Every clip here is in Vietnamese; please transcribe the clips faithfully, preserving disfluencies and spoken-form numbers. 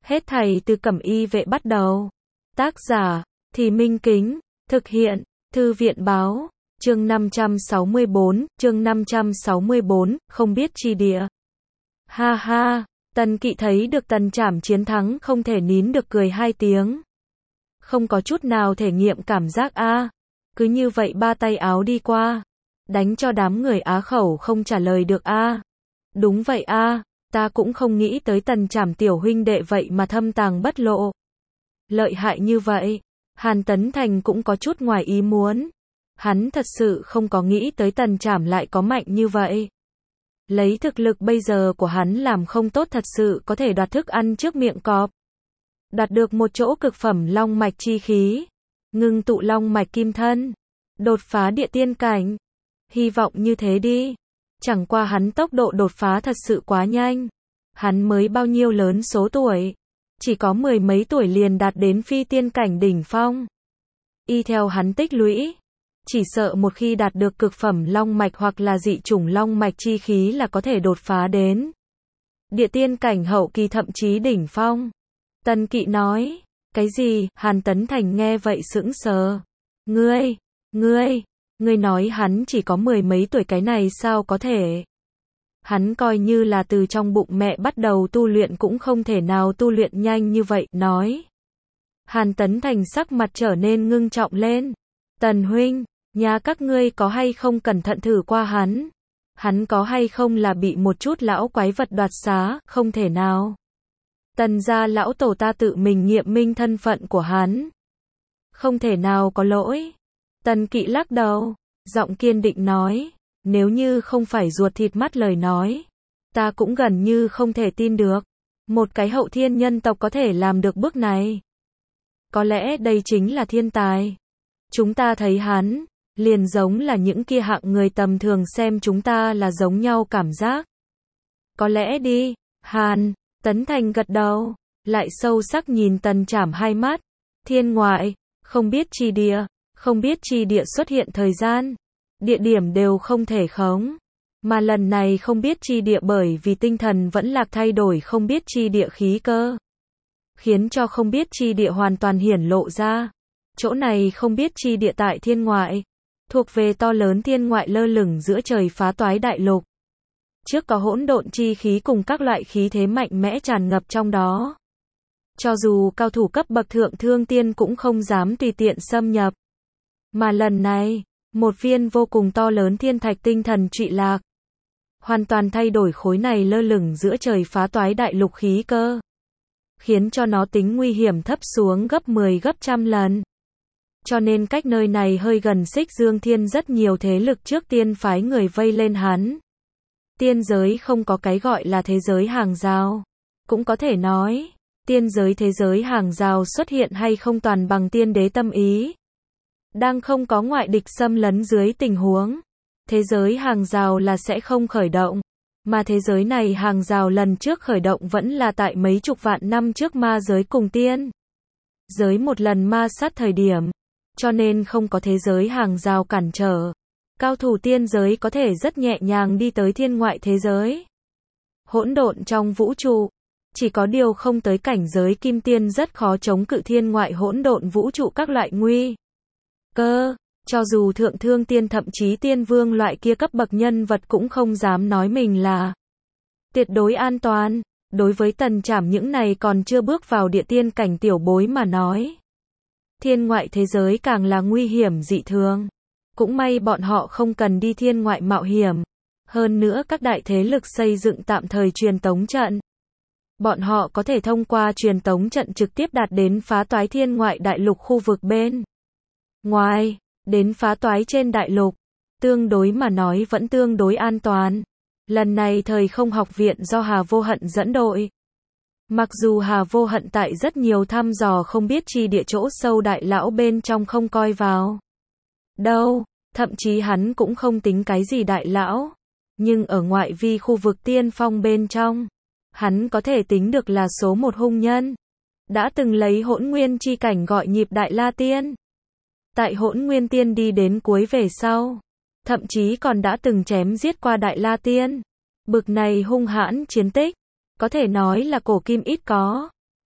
Hết thảy từ Cẩm Y Vệ bắt đầu. Tác giả, Thì Minh Kính, thực hiện, Thư viện báo, chương năm trăm sáu mươi bốn, chương năm trăm sáu mươi bốn, không biết chi địa. Ha ha, Tần Kỵ thấy được Tần Trảm chiến thắng không thể nín được cười hai tiếng. Không có chút nào thể nghiệm cảm giác a, cứ như vậy ba tay áo đi qua, đánh cho đám người á khẩu không trả lời được a. Đúng vậy a, ta cũng không nghĩ tới Tần Trảm tiểu huynh đệ vậy mà thâm tàng bất lộ. Lợi hại như vậy, Hàn Tấn Thành cũng có chút ngoài ý muốn. Hắn thật sự không có nghĩ tới Tần Trảm lại có mạnh như vậy. Lấy thực lực bây giờ của hắn làm không tốt thật sự có thể đoạt thức ăn trước miệng cọp. Đoạt được một chỗ cực phẩm long mạch chi khí, ngưng tụ long mạch kim thân, đột phá địa tiên cảnh. Hy vọng như thế đi. Chẳng qua hắn tốc độ đột phá thật sự quá nhanh. Hắn mới bao nhiêu lớn số tuổi, chỉ có mười mấy tuổi liền đạt đến phi tiên cảnh đỉnh phong. Y theo hắn tích lũy, chỉ sợ một khi đạt được cực phẩm long mạch hoặc là dị chủng long mạch chi khí là có thể đột phá đến địa tiên cảnh hậu kỳ thậm chí đỉnh phong. Tần Kỵ nói, cái gì? Hàn Tấn Thành nghe vậy sững sờ. Ngươi, ngươi, ngươi nói hắn chỉ có mười mấy tuổi, cái này sao có thể? Hắn coi như là từ trong bụng mẹ bắt đầu tu luyện cũng không thể nào tu luyện nhanh như vậy, nói. Hàn Tấn Thành sắc mặt trở nên ngưng trọng lên. Tần huynh, nhà các ngươi có hay không cẩn thận thử qua hắn? Hắn có hay không là bị một chút lão quái vật đoạt xá? Không thể nào. Tần gia lão tổ ta tự mình nghiệm minh thân phận của hắn. Không thể nào có lỗi. Tần Kỵ lắc đầu, giọng kiên định nói, nếu như không phải ruột thịt mắt lời nói, ta cũng gần như không thể tin được. Một cái hậu thiên nhân tộc có thể làm được bước này. Có lẽ đây chính là thiên tài. Chúng ta thấy hắn, liền giống là những kia hạng người tầm thường xem chúng ta là giống nhau cảm giác. Có lẽ đi. Hàn Tấn Thành gật đầu, lại sâu sắc nhìn Tần Trảm hai mắt. Thiên ngoại, không biết chi địa, không biết chi địa xuất hiện thời gian, địa điểm đều không thể khống. Mà lần này không biết chi địa bởi vì tinh thần vẫn lạc thay đổi không biết chi địa khí cơ, khiến cho không biết chi địa hoàn toàn hiển lộ ra. Chỗ này không biết chi địa tại thiên ngoại, thuộc về to lớn thiên ngoại lơ lửng giữa trời phá toái đại lục. Trước có hỗn độn chi khí cùng các loại khí thế mạnh mẽ tràn ngập trong đó. Cho dù cao thủ cấp bậc thượng thương tiên cũng không dám tùy tiện xâm nhập. Mà lần này, một viên vô cùng to lớn thiên thạch tinh thần trụy lạc, hoàn toàn thay đổi khối này lơ lửng giữa trời phá toái đại lục khí cơ, khiến cho nó tính nguy hiểm thấp xuống gấp mười gấp trăm lần. Cho nên cách nơi này hơi gần Xích Dương Thiên rất nhiều thế lực trước tiên phái người vây lên hắn. Tiên giới không có cái gọi là thế giới hàng rào. Cũng có thể nói, tiên giới thế giới hàng rào xuất hiện hay không toàn bằng tiên đế tâm ý. Đang không có ngoại địch xâm lấn dưới tình huống, thế giới hàng rào là sẽ không khởi động. Mà thế giới này hàng rào lần trước khởi động vẫn là tại mấy chục vạn năm trước ma giới cùng tiên giới một lần ma sát thời điểm. Cho nên không có thế giới hàng rào cản trở. Cao thủ tiên giới có thể rất nhẹ nhàng đi tới thiên ngoại thế giới. Hỗn độn trong vũ trụ. Chỉ có điều không tới cảnh giới kim tiên rất khó chống cự thiên ngoại hỗn độn vũ trụ các loại nguy cơ. Cho dù thượng thương tiên thậm chí tiên vương loại kia cấp bậc nhân vật cũng không dám nói mình là tuyệt đối an toàn. Đối với Tần Trảm những này còn chưa bước vào địa tiên cảnh tiểu bối mà nói, thiên ngoại thế giới càng là nguy hiểm dị thường. Cũng may bọn họ không cần đi thiên ngoại mạo hiểm. Hơn nữa các đại thế lực xây dựng tạm thời truyền tống trận. Bọn họ có thể thông qua truyền tống trận trực tiếp đạt đến phá toái thiên ngoại đại lục khu vực bên ngoài, đến phá toái trên đại lục. Tương đối mà nói vẫn tương đối an toàn. Lần này thời không học viện do Hà Vô Hận dẫn đội. Mặc dù Hà Vô Hận tại rất nhiều thăm dò không biết chi địa chỗ sâu đại lão bên trong không coi vào đâu, thậm chí hắn cũng không tính cái gì đại lão. Nhưng ở ngoại vi khu vực tiên phong bên trong, hắn có thể tính được là số một hung nhân. Đã từng lấy hỗn nguyên chi cảnh gọi nhịp đại la tiên. Tại hỗn nguyên tiên đi đến cuối về sau, thậm chí còn đã từng chém giết qua đại la tiên. Bực này hung hãn chiến tích, có thể nói là cổ kim ít có.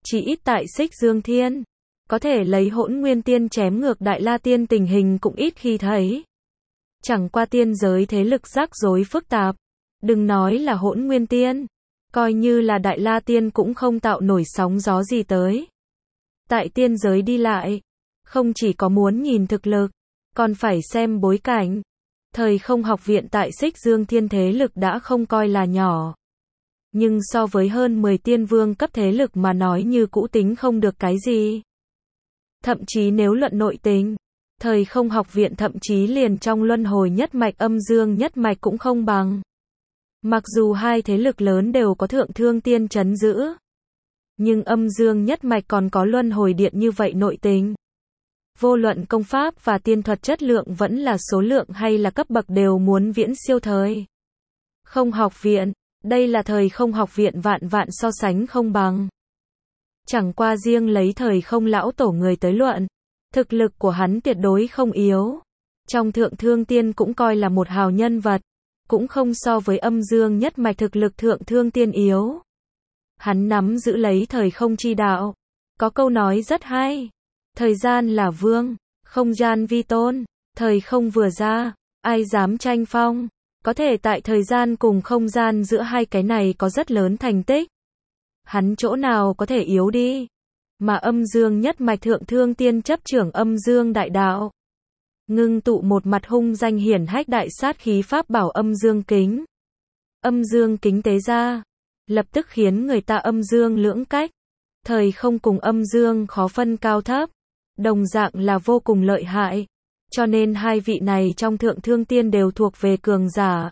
chỉ ít tại Xích Dương Thiên. Có thể lấy Hỗn Nguyên Tiên chém ngược Đại La Tiên tình hình cũng ít khi thấy. Chẳng qua tiên giới thế lực rắc rối phức tạp. Đừng nói là Hỗn Nguyên Tiên. Coi như là Đại La Tiên cũng không tạo nổi sóng gió gì tới. Tại tiên giới đi lại, không chỉ có muốn nhìn thực lực, còn phải xem bối cảnh. Thời không học viện tại Xích Dương Thiên thế lực đã không coi là nhỏ. Nhưng so với hơn mười tiên vương cấp thế lực mà nói như cũ tính không được cái gì. Thậm chí nếu luận nội tình, thời không học viện thậm chí liền trong luân hồi nhất mạch âm dương nhất mạch cũng không bằng. Mặc dù hai thế lực lớn đều có thượng thương tiên trấn giữ, nhưng âm dương nhất mạch còn có luân hồi điện như vậy nội tình. Vô luận công pháp và tiên thuật chất lượng vẫn là số lượng hay là cấp bậc đều muốn viễn siêu thời không học viện. Đây là thời không học viện vạn vạn so sánh không bằng. Chẳng qua riêng lấy thời không lão tổ người tới luận, thực lực của hắn tuyệt đối không yếu. Trong thượng thương tiên cũng coi là một hào nhân vật, cũng không so với âm dương nhất mạch thực lực thượng thương tiên yếu. Hắn nắm giữ lấy thời không chi đạo. Có câu nói rất hay. Thời gian là vương, không gian vi tôn, thời không vừa ra, ai dám tranh phong. Có thể tại thời gian cùng không gian giữa hai cái này có rất lớn thành tích. Hắn chỗ nào có thể yếu đi. Mà âm dương nhất mạch thượng thương tiên chấp trưởng âm dương đại đạo. Ngưng tụ một mặt hung danh hiển hách đại sát khí pháp bảo âm dương kính. Âm dương kính tế ra, lập tức khiến người ta âm dương lưỡng cách. Thời không cùng âm dương khó phân cao thấp. Đồng dạng là vô cùng lợi hại. Cho nên hai vị này trong thượng thương tiên đều thuộc về cường giả.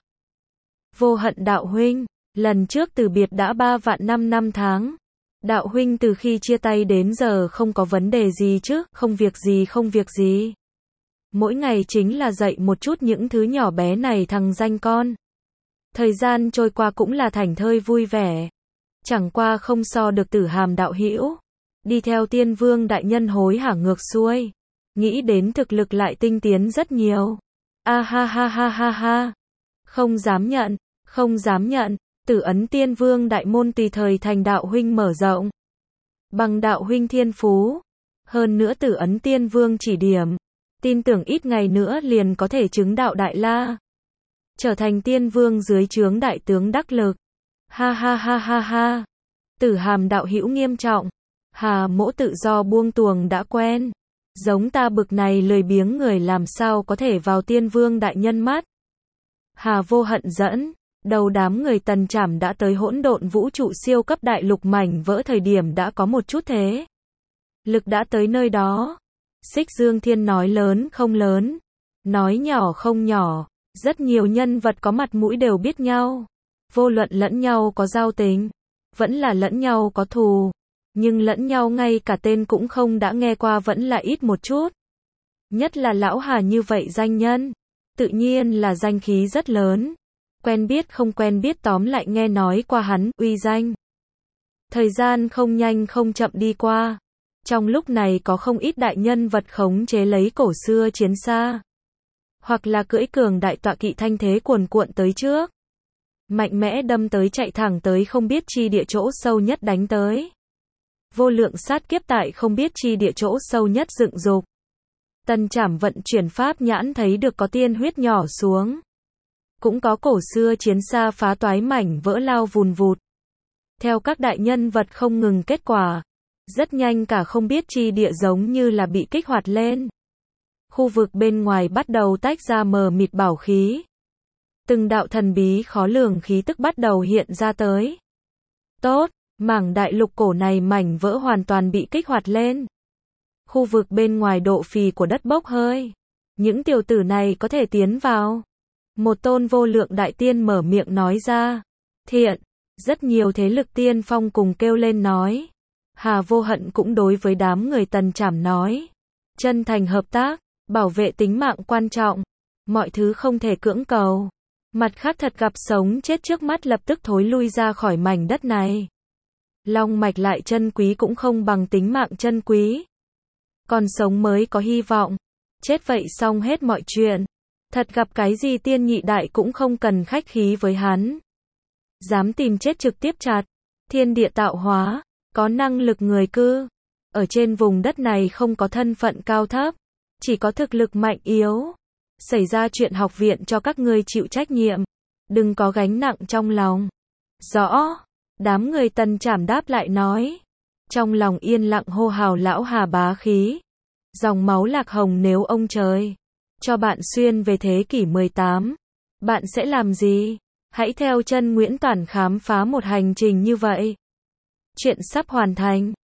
Vô Hận đạo huynh, lần trước từ biệt đã ba vạn năm năm tháng. Đạo huynh từ khi chia tay đến giờ không có vấn đề gì chứ, không việc gì không việc gì. Mỗi ngày chính là dạy một chút những thứ nhỏ bé này thằng danh con. Thời gian trôi qua cũng là thảnh thơi vui vẻ. Chẳng qua không so được Tử Hàm đạo hữu. Đi theo tiên vương đại nhân hối hả ngược xuôi. Nghĩ đến thực lực lại tinh tiến rất nhiều. A ha ha ha ha ha. Không dám nhận, không dám nhận. Tử ấn tiên vương đại môn tùy thời thành đạo huynh mở rộng. Bằng đạo huynh thiên phú. Hơn nữa tử ấn tiên vương chỉ điểm. Tin tưởng ít ngày nữa liền có thể chứng đạo đại la. Trở thành tiên vương dưới trướng đại tướng đắc lực. Ha ha ha ha ha. Tử Hàm đạo hữu nghiêm trọng. Hà mỗ tự do buông tuồng đã quen. Giống ta bực này lười biếng người làm sao có thể vào tiên vương đại nhân mắt. Hà Vô Hận dẫn, đầu đám người Tần Trảm đã tới hỗn độn vũ trụ siêu cấp đại lục mảnh vỡ thời điểm đã có một chút thế. Lực đã tới nơi đó. Xích Dương Thiên nói lớn không lớn, nói nhỏ không nhỏ, rất nhiều nhân vật có mặt mũi đều biết nhau. Vô luận lẫn nhau có giao tình, vẫn là lẫn nhau có thù. Nhưng lẫn nhau ngay cả tên cũng không đã nghe qua vẫn là ít một chút. Nhất là lão Hà như vậy danh nhân. Tự nhiên là danh khí rất lớn. Quen biết không quen biết tóm lại nghe nói qua hắn, uy danh. Thời gian không nhanh không chậm đi qua. Trong lúc này có không ít đại nhân vật khống chế lấy cổ xưa chiến xa. Hoặc là cưỡi cường đại tọa kỵ thanh thế cuồn cuộn tới trước. Mạnh mẽ đâm tới chạy thẳng tới không biết chi địa chỗ sâu nhất đánh tới. Vô lượng sát kiếp tại không biết chi địa chỗ sâu nhất dựng dục. Tần Trảm vận chuyển pháp nhãn thấy được có tiên huyết nhỏ xuống. Cũng có cổ xưa chiến xa phá toái mảnh vỡ lao vùn vụt. Theo các đại nhân vật không ngừng kết quả. Rất nhanh cả không biết chi địa giống như là bị kích hoạt lên. Khu vực bên ngoài bắt đầu tách ra mờ mịt bảo khí. Từng đạo thần bí khó lường khí tức bắt đầu hiện ra tới. Tốt, mảng đại lục cổ này mảnh vỡ hoàn toàn bị kích hoạt lên. Khu vực bên ngoài độ phì của đất bốc hơi. Những tiểu tử này có thể tiến vào. Một tôn vô lượng đại tiên mở miệng nói ra. Thiện, rất nhiều thế lực tiên phong cùng kêu lên nói. Hà Vô Hận cũng đối với đám người Tần Trảm nói. Chân thành hợp tác, bảo vệ tính mạng quan trọng. Mọi thứ không thể cưỡng cầu. Mặt khác thật gặp sống chết trước mắt lập tức thối lui ra khỏi mảnh đất này. Long mạch lại chân quý cũng không bằng tính mạng chân quý. Còn sống mới có hy vọng. Chết vậy xong hết mọi chuyện. Thật gặp cái gì tiên nhị đại cũng không cần khách khí với hắn. Dám tìm chết trực tiếp chặt. Thiên địa tạo hóa. có năng lực người cư. Ở trên vùng đất này không có thân phận cao thấp, chỉ có thực lực mạnh yếu. Xảy ra chuyện học viện cho các ngươi chịu trách nhiệm, đừng có gánh nặng trong lòng. Rõ. Đám người Tần Trảm đáp lại nói. Trong lòng yên lặng hô hào lão Hà bá khí. Dòng máu Lạc Hồng, nếu ông trời cho bạn xuyên về thế kỷ mười tám, bạn sẽ làm gì? Hãy theo chân Nguyễn Toản khám phá một hành trình như vậy. Chuyện sắp hoàn thành.